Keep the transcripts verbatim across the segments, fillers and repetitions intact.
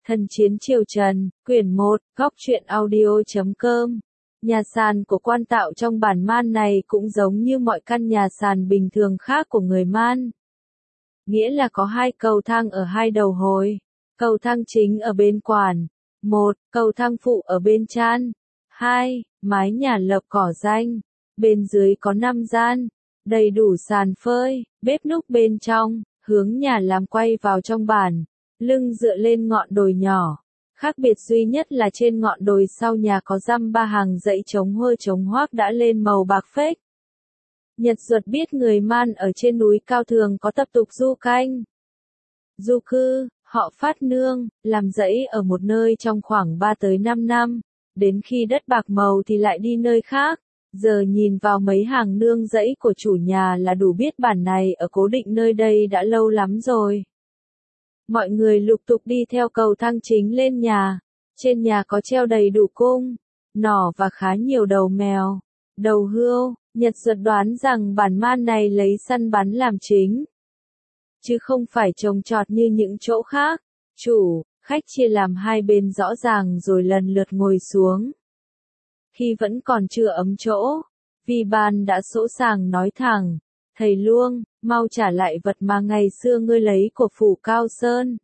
Thần chiến triều Trần, quyển một, góc truyện audio chấm com. Nhà sàn của quan tạo trong bản Man này cũng giống như mọi căn nhà sàn bình thường khác của người Man. Nghĩa là có hai cầu thang ở hai đầu hồi. Cầu thang chính ở bên quản. Một, cầu thang phụ ở bên chan. Hai, mái nhà lợp cỏ danh. Bên dưới có năm gian. Đầy đủ sàn phơi, bếp núc bên trong, hướng nhà làm quay vào trong bản. Lưng dựa lên ngọn đồi nhỏ. Khác biệt duy nhất là trên ngọn đồi sau nhà có dăm ba hàng dãy trống hơ trống hoác đã lên màu bạc phếch. Nhật Duật biết người Man ở trên núi cao thường có tập tục du canh. Du cư, họ phát nương, làm dãy ở một nơi trong khoảng ba tới năm năm, đến khi đất bạc màu thì lại đi nơi khác. Giờ nhìn vào mấy hàng nương dãy của chủ nhà là đủ biết bản này ở cố định nơi đây đã lâu lắm rồi. Mọi người lục tục đi theo cầu thang chính lên nhà. Trên nhà có treo đầy đủ cung, nỏ và khá nhiều đầu mèo, đầu hươu. Nhật Duật đoán rằng bản Man này lấy săn bắn làm chính, chứ không phải trồng trọt như những chỗ khác. Chủ, khách chia làm hai bên rõ ràng rồi lần lượt ngồi xuống. Khi vẫn còn chưa ấm chỗ, Vi Ban đã sỗ sàng nói thẳng, thầy Luông, mau trả lại vật mà ngày xưa ngươi lấy của phủ Cao Sơn.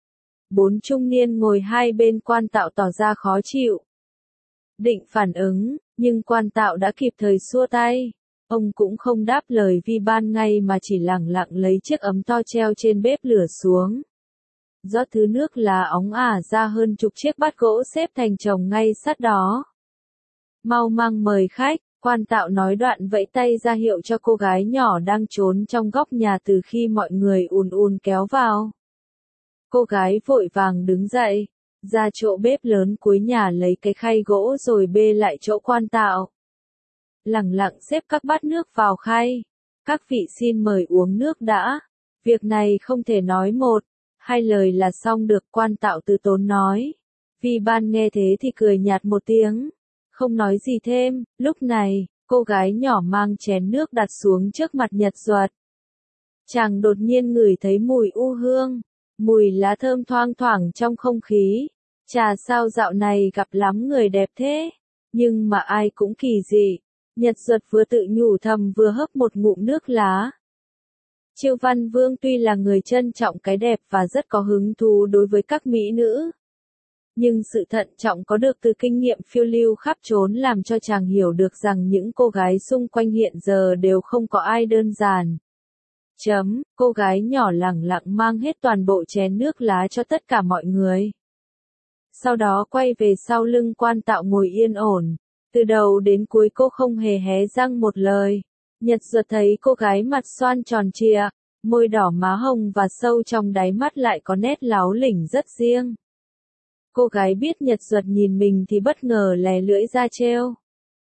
Bốn trung niên ngồi hai bên quan tạo tỏ ra khó chịu. Định phản ứng, nhưng quan tạo đã kịp thời xua tay. Ông cũng không đáp lời Vi Ban ngay mà chỉ lẳng lặng lấy chiếc ấm to treo trên bếp lửa xuống. Rót thứ nước lá óng ả ra hơn chục chiếc bát gỗ xếp thành chồng ngay sát đó. Mau mang mời khách. Quan tạo nói đoạn vẫy tay ra hiệu cho cô gái nhỏ đang trốn trong góc nhà từ khi mọi người ùn ùn kéo vào. Cô gái vội vàng đứng dậy, ra chỗ bếp lớn cuối nhà lấy cái khay gỗ rồi bê lại chỗ quan tạo. Lẳng lặng xếp các bát nước vào khay. Các vị xin mời uống nước đã. Việc này không thể nói một, hai lời là xong được, quan tạo từ tốn nói. Vi Ban nghe thế thì cười nhạt một tiếng. Không nói gì thêm. Lúc này, cô gái nhỏ mang chén nước đặt xuống trước mặt Nhật Duật. Chàng đột nhiên ngửi thấy mùi u hương, mùi lá thơm thoang thoảng trong không khí. Chà, sao dạo này gặp lắm người đẹp thế, nhưng mà ai cũng kỳ dị. Nhật Duật vừa tự nhủ thầm vừa hớp một ngụm nước lá. Chiêu Văn Vương tuy là người trân trọng cái đẹp và rất có hứng thú đối với các mỹ nữ, nhưng sự thận trọng có được từ kinh nghiệm phiêu lưu khắp trốn làm cho chàng hiểu được rằng những cô gái xung quanh hiện giờ đều không có ai đơn giản. Chấm, cô gái nhỏ lẳng lặng mang hết toàn bộ chén nước lá cho tất cả mọi người. Sau đó quay về sau lưng quan tạo ngồi yên ổn. Từ đầu đến cuối cô không hề hé răng một lời. Nhật Duật thấy cô gái mặt xoan tròn trịa, môi đỏ má hồng và sâu trong đáy mắt lại có nét láo lỉnh rất riêng. Cô gái biết Nhật Duật nhìn mình thì bất ngờ lè lưỡi ra trêu.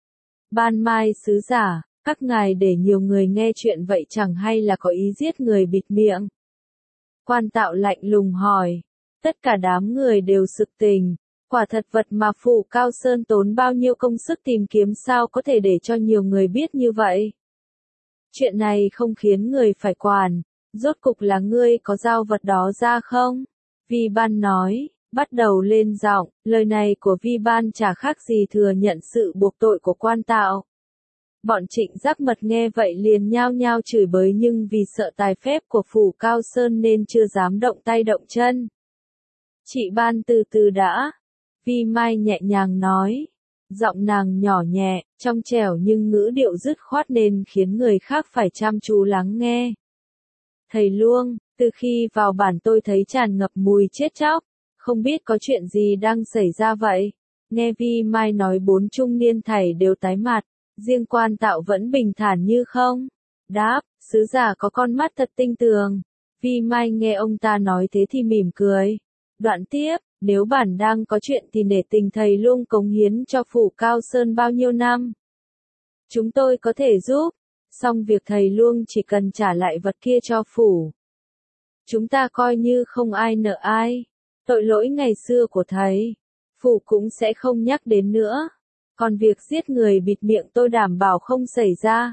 Ban Mai sứ giả, các ngài để nhiều người nghe chuyện vậy chẳng hay là có ý giết người bịt miệng? Quan tạo lạnh lùng hỏi. Tất cả đám người đều sực tỉnh. Quả thật vật mà phủ Cao Sơn tốn bao nhiêu công sức tìm kiếm sao có thể để cho nhiều người biết như vậy? Chuyện này không khiến người phải quản. Rốt cục là ngươi có giao vật đó ra không? Vi Ban nói. Bắt đầu lên giọng, lời này của Vi Ban chả khác gì thừa nhận sự buộc tội của quan tạo. Bọn Trịnh Giác Mật nghe vậy liền nhao nhao chửi bới nhưng vì sợ tài phép của phủ Cao Sơn nên chưa dám động tay động chân. Chị Ban từ từ đã. Vi Mai nhẹ nhàng nói. Giọng nàng nhỏ nhẹ, trong trẻo nhưng ngữ điệu dứt khoát nên khiến người khác phải chăm chú lắng nghe. Thầy Luông, từ khi vào bản tôi thấy tràn ngập mùi chết chóc. Không biết có chuyện gì đang xảy ra vậy? Nghe Vi Mai nói bốn trung niên thầy đều tái mặt, riêng quan tạo vẫn bình thản như không. Đáp, sứ giả có con mắt thật tinh tường. Vi Mai nghe ông ta nói thế thì mỉm cười. Đoạn tiếp, nếu bản đang có chuyện thì nể tình thầy Luông cống hiến cho phủ Cao Sơn bao nhiêu năm. Chúng tôi có thể giúp, xong việc thầy Luông chỉ cần trả lại vật kia cho phủ. Chúng ta coi như không ai nợ ai. Tội lỗi ngày xưa của thầy, phủ cũng sẽ không nhắc đến nữa. Còn việc giết người bịt miệng tôi đảm bảo không xảy ra.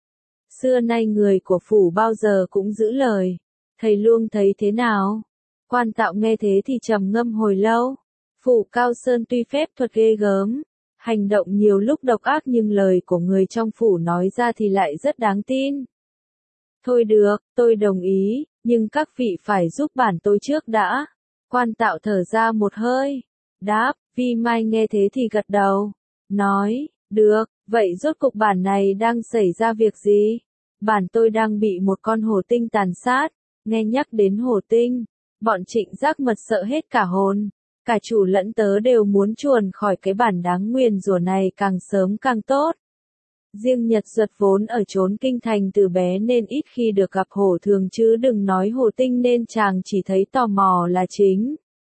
Xưa nay người của phủ bao giờ cũng giữ lời. Thầy Luông thấy thế nào? Quan Tạo nghe thế thì trầm ngâm hồi lâu. Phủ Cao Sơn tuy phép thuật ghê gớm, hành động nhiều lúc độc ác nhưng lời của người trong phủ nói ra thì lại rất đáng tin. Thôi được, tôi đồng ý, nhưng các vị phải giúp bản tôi trước đã. Quan Tạo thở ra một hơi. Đáp, Vi Mai nghe thế thì gật đầu. Nói, được, vậy rốt cục bản này đang xảy ra việc gì? Bản tôi đang bị một con hổ tinh tàn sát. Nghe nhắc đến hổ tinh, bọn Trịnh Giác Mật sợ hết cả hồn. Cả chủ lẫn tớ đều muốn chuồn khỏi cái bản đáng nguyền rủa này càng sớm càng tốt. Riêng Nhật Duật vốn ở chốn kinh thành từ bé nên ít khi được gặp hổ thường chứ đừng nói hổ tinh nên chàng chỉ thấy tò mò là chính.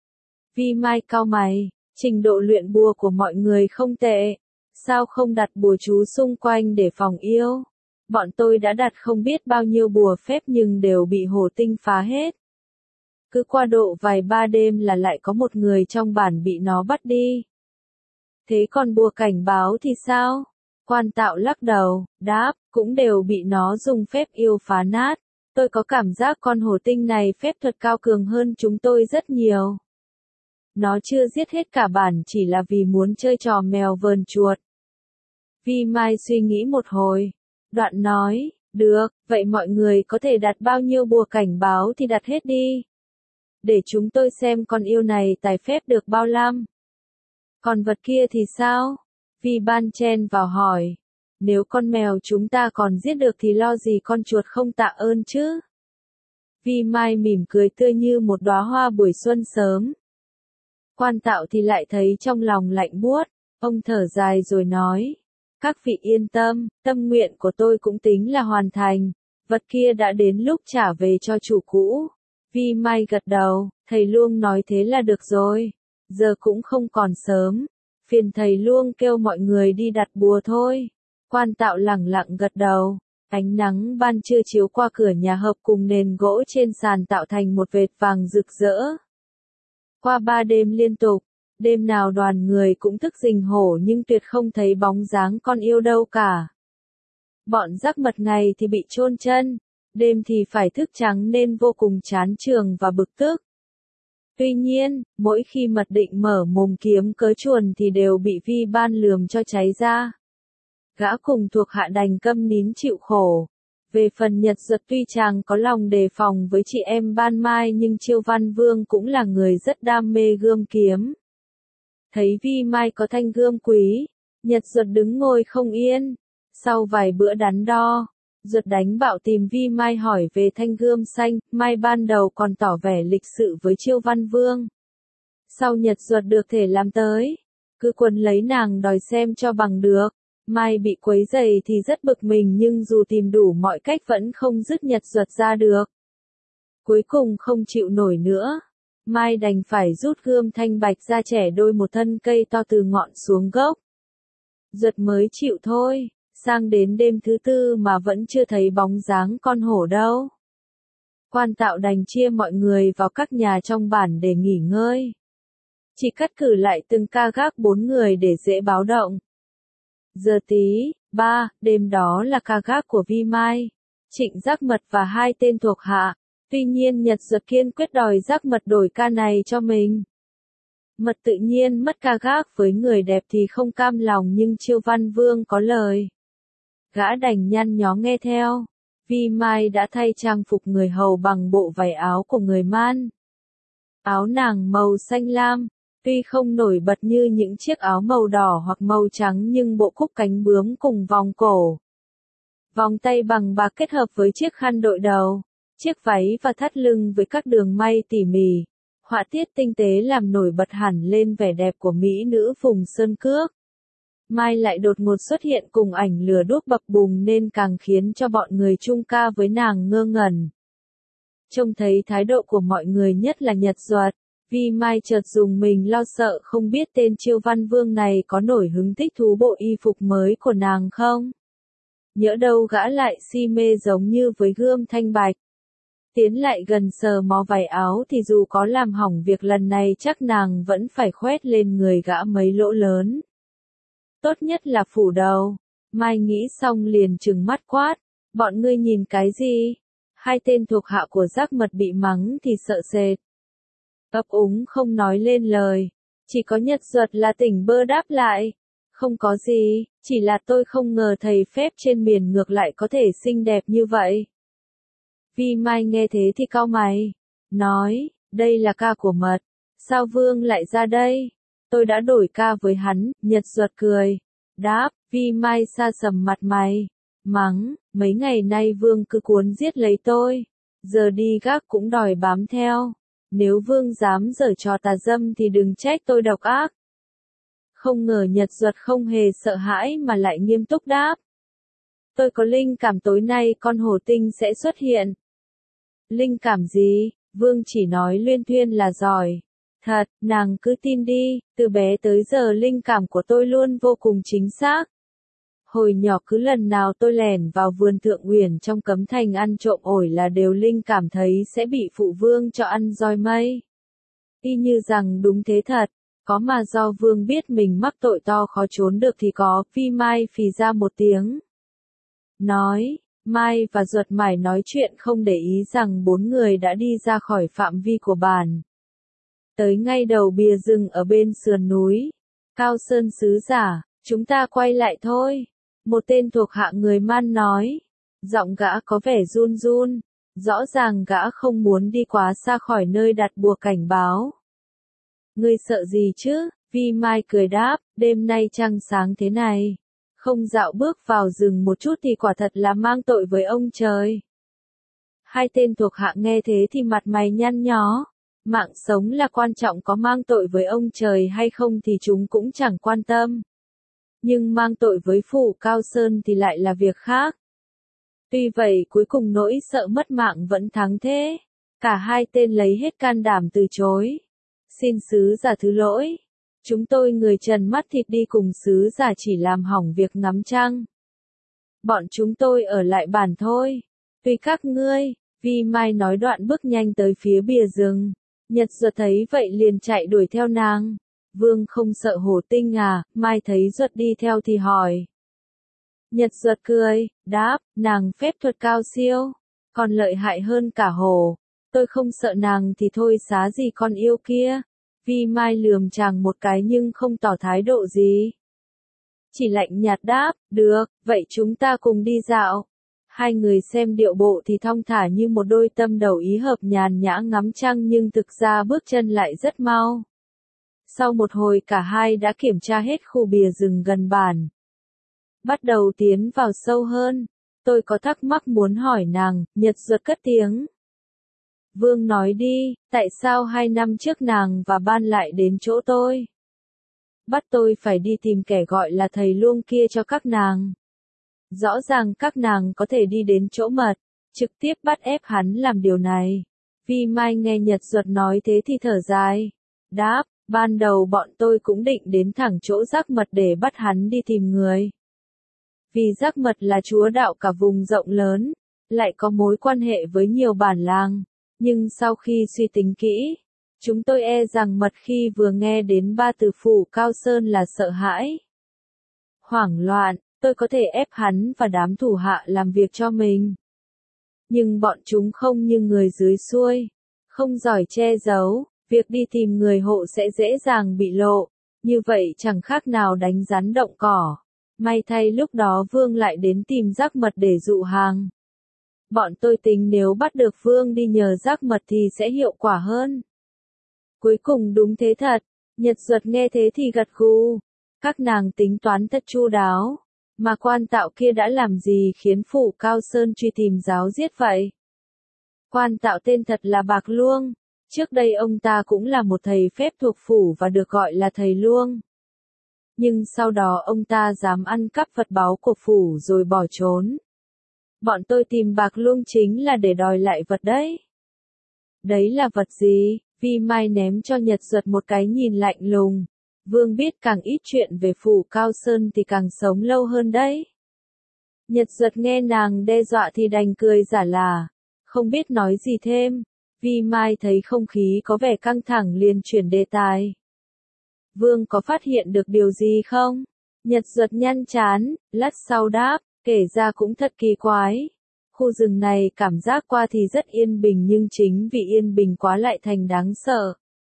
Vi Mai cau mày, trình độ luyện bùa của mọi người không tệ. Sao không đặt bùa chú xung quanh để phòng yêu? Bọn tôi đã đặt không biết bao nhiêu bùa phép nhưng đều bị hổ tinh phá hết. Cứ qua độ vài ba đêm là lại có một người trong bản bị nó bắt đi. Thế còn bùa cảnh báo thì sao? Quan Tạo lắc đầu, đáp, cũng đều bị nó dùng phép yêu phá nát. Tôi có cảm giác con hổ tinh này phép thuật cao cường hơn chúng tôi rất nhiều. Nó chưa giết hết cả bản chỉ là vì muốn chơi trò mèo vờn chuột. Vi Mai suy nghĩ một hồi. Đoạn nói, được, vậy mọi người có thể đặt bao nhiêu bùa cảnh báo thì đặt hết đi. Để chúng tôi xem con yêu này tài phép được bao năm. Còn vật kia thì sao? Vi Ban chen vào hỏi. Nếu con mèo chúng ta còn giết được thì lo gì con chuột không tạ ơn chứ? Vi Mai mỉm cười tươi như một đóa hoa buổi xuân sớm. Quan Tạo thì lại thấy trong lòng lạnh buốt. Ông thở dài rồi nói. Các vị yên tâm, tâm nguyện của tôi cũng tính là hoàn thành. Vật kia đã đến lúc trả về cho chủ cũ. Vi Mai gật đầu, thầy Luông nói thế là được rồi. Giờ cũng không còn sớm. Phiền thầy Luông kêu mọi người đi đặt bùa thôi. Quan Tạo lẳng lặng gật đầu. Ánh nắng ban trưa chiếu qua cửa nhà hợp cùng nền gỗ trên sàn tạo thành một vệt vàng rực rỡ. Qua ba đêm liên tục, đêm nào đoàn người cũng thức rình hổ nhưng tuyệt không thấy bóng dáng con yêu đâu cả. Bọn Giác Mật ngày thì bị chôn chân, đêm thì phải thức trắng nên vô cùng chán chường và bực tức. Tuy nhiên, mỗi khi Mật định mở mồm kiếm cớ chuồn thì đều bị Vi Ban lườm cho cháy ra. Gã cùng thuộc hạ đành câm nín chịu khổ. Về phần Nhật Duật tuy chàng có lòng đề phòng với chị em Ban Mai nhưng Chiêu Văn Vương cũng là người rất đam mê gươm kiếm. Thấy Vi Mai có thanh gươm quý, Nhật Duật đứng ngồi không yên. Sau vài bữa đắn đo, Duật đánh bạo tìm Vi Mai hỏi về thanh gươm xanh. Mai ban đầu còn tỏ vẻ lịch sự với Chiêu Văn Vương. Sau Nhật Duật được thể làm tới, cứ quấn lấy nàng đòi xem cho bằng được. Mai bị quấy rầy thì rất bực mình nhưng dù tìm đủ mọi cách vẫn không dứt Nhật Duật ra được. Cuối cùng không chịu nổi nữa, Mai đành phải rút gươm thanh bạch ra chẻ đôi một thân cây to từ ngọn xuống gốc. Duật mới chịu thôi, sang đến đêm thứ tư mà vẫn chưa thấy bóng dáng con hổ đâu. Quan Tạo đành chia mọi người vào các nhà trong bản để nghỉ ngơi. Chỉ cắt cử lại từng ca gác bốn người để dễ báo động. Giờ tí, ba, đêm đó là ca gác của Vi Mai, Trịnh Giác Mật và hai tên thuộc hạ. Tuy nhiên Nhật Duật kiên quyết đòi Giác Mật đổi ca này cho mình. Mật tự nhiên mất ca gác với người đẹp thì không cam lòng nhưng Chiêu Văn Vương có lời. Gã đành nhăn nhó nghe theo. Vi Mai đã thay trang phục người hầu bằng bộ vải áo của người Man. Áo nàng màu xanh lam. Tuy không nổi bật như những chiếc áo màu đỏ hoặc màu trắng nhưng bộ cúc cánh bướm cùng vòng cổ. Vòng tay bằng bạc kết hợp với chiếc khăn đội đầu, chiếc váy và thắt lưng với các đường may tỉ mỉ. Họa tiết tinh tế làm nổi bật hẳn lên vẻ đẹp của mỹ nữ vùng sơn cước. Mai lại đột ngột xuất hiện cùng ảnh lửa đuốc bập bùng nên càng khiến cho bọn người chung ca với nàng ngơ ngẩn. Trông thấy thái độ của mọi người nhất là Nhật Duật. Vi Mai chợt dùng mình lo sợ không biết tên Chiêu Văn Vương này có nổi hứng thích thú bộ y phục mới của nàng không. Nhỡ đâu gã lại si mê giống như với gươm thanh bạch. Tiến lại gần sờ mó vải áo thì dù có làm hỏng việc lần này chắc nàng vẫn phải khoét lên người gã mấy lỗ lớn. Tốt nhất là phủ đầu. Mai nghĩ xong liền trừng mắt quát. Bọn ngươi nhìn cái gì? Hai tên thuộc hạ của Giác Mật bị mắng thì sợ sệt. ấp úng không nói lên lời. Chỉ có Nhật Duật là tỉnh bơ đáp lại. Không có gì, chỉ là tôi không ngờ thầy phép trên miền ngược lại có thể xinh đẹp như vậy. Vi Mai nghe thế thì cau mày. Nói, đây là ca của Mật. Sao Vương lại ra đây? Tôi đã đổi ca với hắn, Nhật Duật cười. Đáp, Vi Mai sa sầm mặt mày. Mắng, mấy ngày nay Vương cứ cuốn giết lấy tôi. Giờ đi gác cũng đòi bám theo. Nếu Vương dám giở trò tà dâm thì đừng trách tôi độc ác. Không ngờ Nhật Duật không hề sợ hãi mà lại nghiêm túc đáp. Tôi có linh cảm tối nay con hổ tinh sẽ xuất hiện. Linh cảm gì? Vương chỉ nói luyên thuyên là giỏi. Thật, nàng cứ tin đi, từ bé tới giờ linh cảm của tôi luôn vô cùng chính xác. Hồi nhỏ cứ lần nào tôi lẻn vào vườn Thượng Uyển trong Cấm Thành ăn trộm ổi là đều linh cảm thấy sẽ bị phụ vương cho ăn roi mây. Y như rằng đúng thế thật, có mà do vương biết mình mắc tội to khó trốn được thì có. Vi Mai phì ra một tiếng. Nói, Mai và Duật mải nói chuyện không để ý rằng bốn người đã đi ra khỏi phạm vi của bàn. Tới ngay đầu bìa rừng ở bên sườn núi. Cao Sơn sứ giả, chúng ta quay lại thôi. Một tên thuộc hạ người Man nói. Giọng gã có vẻ run run. Rõ ràng gã không muốn đi quá xa khỏi nơi đặt bùa cảnh báo. Ngươi sợ gì chứ? Vi Mai cười đáp, đêm nay trăng sáng thế này. Không dạo bước vào rừng một chút thì quả thật là mang tội với ông trời. Hai tên thuộc hạ nghe thế thì mặt mày nhăn nhó. Mạng sống là quan trọng, có mang tội với ông trời hay không thì chúng cũng chẳng quan tâm. Nhưng mang tội với phủ Cao Sơn thì lại là việc khác. Tuy vậy cuối cùng nỗi sợ mất mạng vẫn thắng thế. Cả hai tên lấy hết can đảm từ chối. Xin sứ giả thứ lỗi. Chúng tôi người trần mắt thịt đi cùng sứ giả chỉ làm hỏng việc ngắm trăng. Bọn chúng tôi ở lại bản thôi. Tùy các ngươi. Vi Mai nói đoạn bước nhanh tới phía bìa rừng. Nhật Duật thấy vậy liền chạy đuổi theo nàng. Vương không sợ hổ tinh à? Mai thấy Duật đi theo thì hỏi. Nhật Duật cười, đáp, nàng phép thuật cao siêu, còn lợi hại hơn cả hổ. Tôi không sợ nàng thì thôi xá gì con yêu kia. Vi Mai lườm chàng một cái nhưng không tỏ thái độ gì. Chỉ lạnh nhạt đáp, được, vậy chúng ta cùng đi dạo. Hai người xem điệu bộ thì thong thả như một đôi tâm đầu ý hợp nhàn nhã ngắm trăng nhưng thực ra bước chân lại rất mau. Sau một hồi cả hai đã kiểm tra hết khu bìa rừng gần bản. Bắt đầu tiến vào sâu hơn. Tôi có thắc mắc muốn hỏi nàng, Nhật Duật cất tiếng. Vương nói đi, tại sao hai năm trước nàng và Ban lại đến chỗ tôi? Bắt tôi phải đi tìm kẻ gọi là thầy Luông kia cho các nàng. Rõ ràng các nàng có thể đi đến chỗ Mật, trực tiếp bắt ép hắn làm điều này. Vi Mai nghe Nhật Duật nói thế thì thở dài. Đáp, ban đầu bọn tôi cũng định đến thẳng chỗ Giác Mật để bắt hắn đi tìm người. Vì Giác Mật là chúa đạo cả vùng rộng lớn, lại có mối quan hệ với nhiều bản làng. Nhưng sau khi suy tính kỹ, chúng tôi e rằng Mật khi vừa nghe đến ba từ phủ Cao Sơn là sợ hãi. Hoảng loạn, tôi có thể ép hắn và đám thủ hạ làm việc cho mình. Nhưng bọn chúng không như người dưới xuôi, không giỏi che giấu, việc đi tìm người hộ sẽ dễ dàng bị lộ, như vậy chẳng khác nào đánh rắn động cỏ. May thay lúc đó Vương lại đến tìm Giác Mật để dụ hàng. Bọn tôi tính nếu bắt được Vương đi nhờ Giác Mật thì sẽ hiệu quả hơn. Cuối cùng đúng thế thật, Nhật Duật nghe thế thì gật gù. Các nàng tính toán thật chu đáo. Mà quan tạo kia đã làm gì khiến phủ Cao Sơn truy tìm giáo giết vậy? Quan tạo tên thật là Bạc Luông. Trước đây ông ta cũng là một thầy phép thuộc phủ và được gọi là thầy Luông. Nhưng sau đó ông ta dám ăn cắp vật báu của phủ rồi bỏ trốn. Bọn tôi tìm Bạc Luông chính là để đòi lại vật đấy. Đấy là vật gì? Vi Mai ném cho Nhật Duật một cái nhìn lạnh lùng. Vương biết càng ít chuyện về phủ Cao Sơn thì càng sống lâu hơn đấy. Nhật Duật nghe nàng đe dọa thì đành cười giả là, không biết nói gì thêm. Vi Mai thấy không khí có vẻ căng thẳng liền chuyển đề tài. Vương có phát hiện được điều gì không? Nhật Duật nhăn chán, lát sau đáp, kể ra cũng thật kỳ quái. Khu rừng này cảm giác qua thì rất yên bình nhưng chính vì yên bình quá lại thành đáng sợ.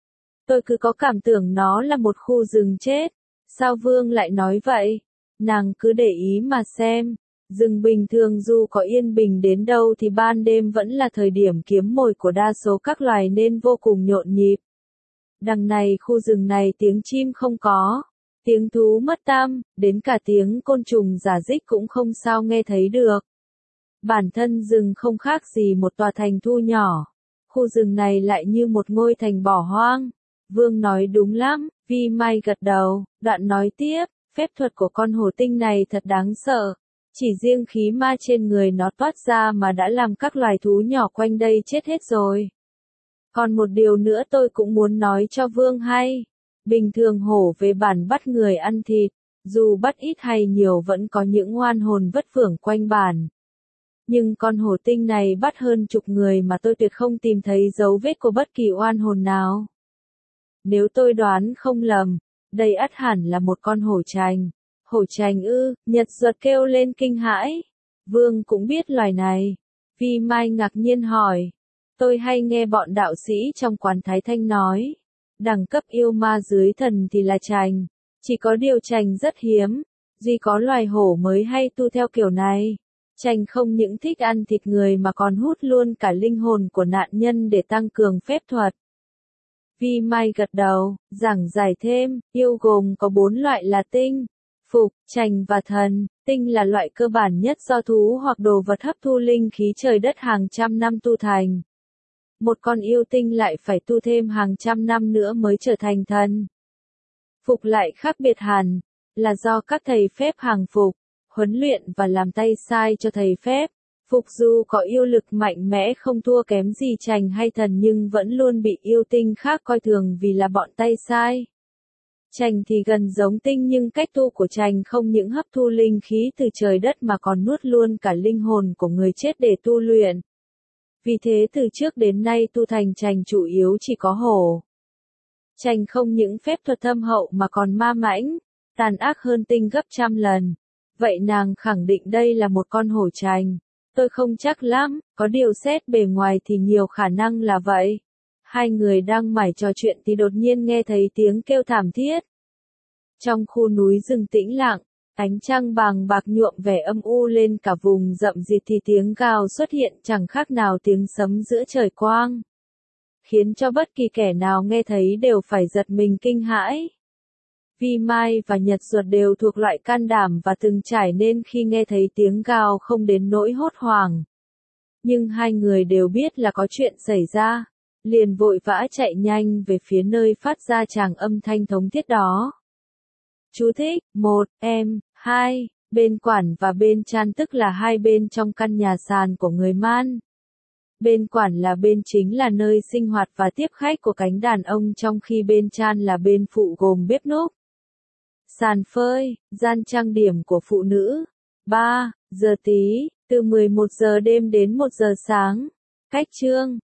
Tôi cứ có cảm tưởng nó là một khu rừng chết. Sao Vương lại nói vậy? Nàng cứ để ý mà xem. Rừng bình thường dù có yên bình đến đâu thì ban đêm vẫn là thời điểm kiếm mồi của đa số các loài nên vô cùng nhộn nhịp. Đằng này khu rừng này tiếng chim không có, tiếng thú mất tăm, đến cả tiếng côn trùng rả rích cũng không sao nghe thấy được. Bản thân rừng không khác gì một tòa thành thu nhỏ. Khu rừng này lại như một ngôi thành bỏ hoang. Vương nói đúng lắm, Vi Mai gật đầu, đoạn nói tiếp, phép thuật của con hổ tinh này thật đáng sợ. Chỉ riêng khí ma trên người nó toát ra mà đã làm các loài thú nhỏ quanh đây chết hết rồi. Còn một điều nữa tôi cũng muốn nói cho Vương hay. Bình thường hổ về bản bắt người ăn thịt, dù bắt ít hay nhiều vẫn có những oan hồn vất vưởng quanh bản. Nhưng con hổ tinh này bắt hơn chục người mà tôi tuyệt không tìm thấy dấu vết của bất kỳ oan hồn nào. Nếu tôi đoán không lầm, đây ắt hẳn là một con hổ trành. Hổ trành ư? Nhật Duật kêu lên kinh hãi. Vương cũng biết loài này. Vi Mai ngạc nhiên hỏi. Tôi hay nghe bọn đạo sĩ trong quán Thái Thanh nói. Đẳng cấp yêu ma dưới thần thì là trành. Chỉ có điều trành rất hiếm. Duy có loài hổ mới hay tu theo kiểu này. Trành không những thích ăn thịt người mà còn hút luôn cả linh hồn của nạn nhân để tăng cường phép thuật. Vi Mai gật đầu, giảng giải thêm, yêu gồm có bốn loại là tinh, phục, trành và thần. Tinh là loại cơ bản nhất do thú hoặc đồ vật hấp thu linh khí trời đất hàng trăm năm tu thành. Một con yêu tinh lại phải tu thêm hàng trăm năm nữa mới trở thành thần. Phục lại khác biệt hẳn, là do các thầy phép hàng phục, huấn luyện và làm tay sai cho thầy phép. Phục dù có yêu lực mạnh mẽ không thua kém gì trành hay thần nhưng vẫn luôn bị yêu tinh khác coi thường vì là bọn tay sai. Trành thì gần giống tinh nhưng cách tu của trành không những hấp thu linh khí từ trời đất mà còn nuốt luôn cả linh hồn của người chết để tu luyện. Vì thế từ trước đến nay tu thành trành chủ yếu chỉ có hổ. Trành không những phép thuật thâm hậu mà còn ma mãnh, tàn ác hơn tinh gấp trăm lần. Vậy nàng khẳng định đây là một con hổ trành. Tôi không chắc lắm, có điều xét bề ngoài thì nhiều khả năng là vậy. Hai người đang mải trò chuyện thì đột nhiên nghe thấy tiếng kêu thảm thiết. Trong khu núi rừng tĩnh lặng, ánh trăng vàng bạc nhuộm vẻ âm u lên cả vùng rậm rịt thì tiếng gào xuất hiện chẳng khác nào tiếng sấm giữa trời quang. Khiến cho bất kỳ kẻ nào nghe thấy đều phải giật mình kinh hãi. Vi Mai và Nhật Duật đều thuộc loại can đảm và từng trải nên khi nghe thấy tiếng gào không đến nỗi hốt hoảng. Nhưng hai người đều biết là có chuyện xảy ra, liền vội vã chạy nhanh về phía nơi phát ra tràng âm thanh thống thiết đó. Chú thích, một, em, hai, bên quản và bên chan tức là hai bên trong căn nhà sàn của người Man. Bên quản là bên chính là nơi sinh hoạt và tiếp khách của cánh đàn ông trong khi bên chan là bên phụ gồm bếp núc. Sàn phơi, gian trang điểm của phụ nữ. ba giờ tí, từ mười một giờ đêm đến một giờ sáng. Cách chương